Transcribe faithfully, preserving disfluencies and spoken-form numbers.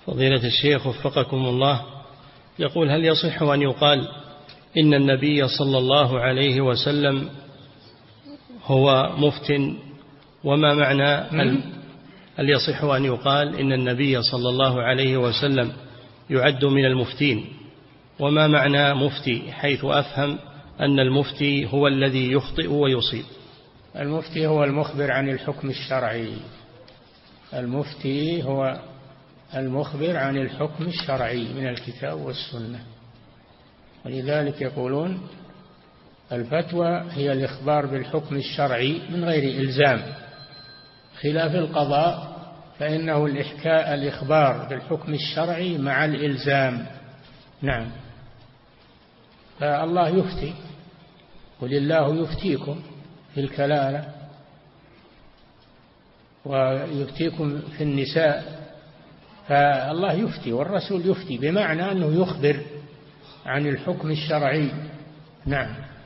فضيلة الشيخ وفقكم الله، يقول: هل يصح أن يقال إن النبي صلى الله عليه وسلم هو مفت؟ وما معنى هل يصح أن يقال إن النبي صلى الله عليه وسلم يعد من المفتين؟ وما معنى مفتي، حيث أفهم أن المفتي هو الذي يخطئ ويصيب؟ المفتي هو المخبر عن الحكم الشرعي. المفتي هو المخبر عن الحكم الشرعي من الكتاب والسنة، ولذلك يقولون الفتوى هي الإخبار بالحكم الشرعي من غير إلزام، خلاف القضاء فإنه الإحكاء الإخبار بالحكم الشرعي مع الإلزام. نعم. فالله يفتي، قل الله يفتيكم في الكلالة ويفتيكم في النساء، فالله يفتي والرسول يفتي، بمعنى أنه يخبر عن الحكم الشرعي. نعم.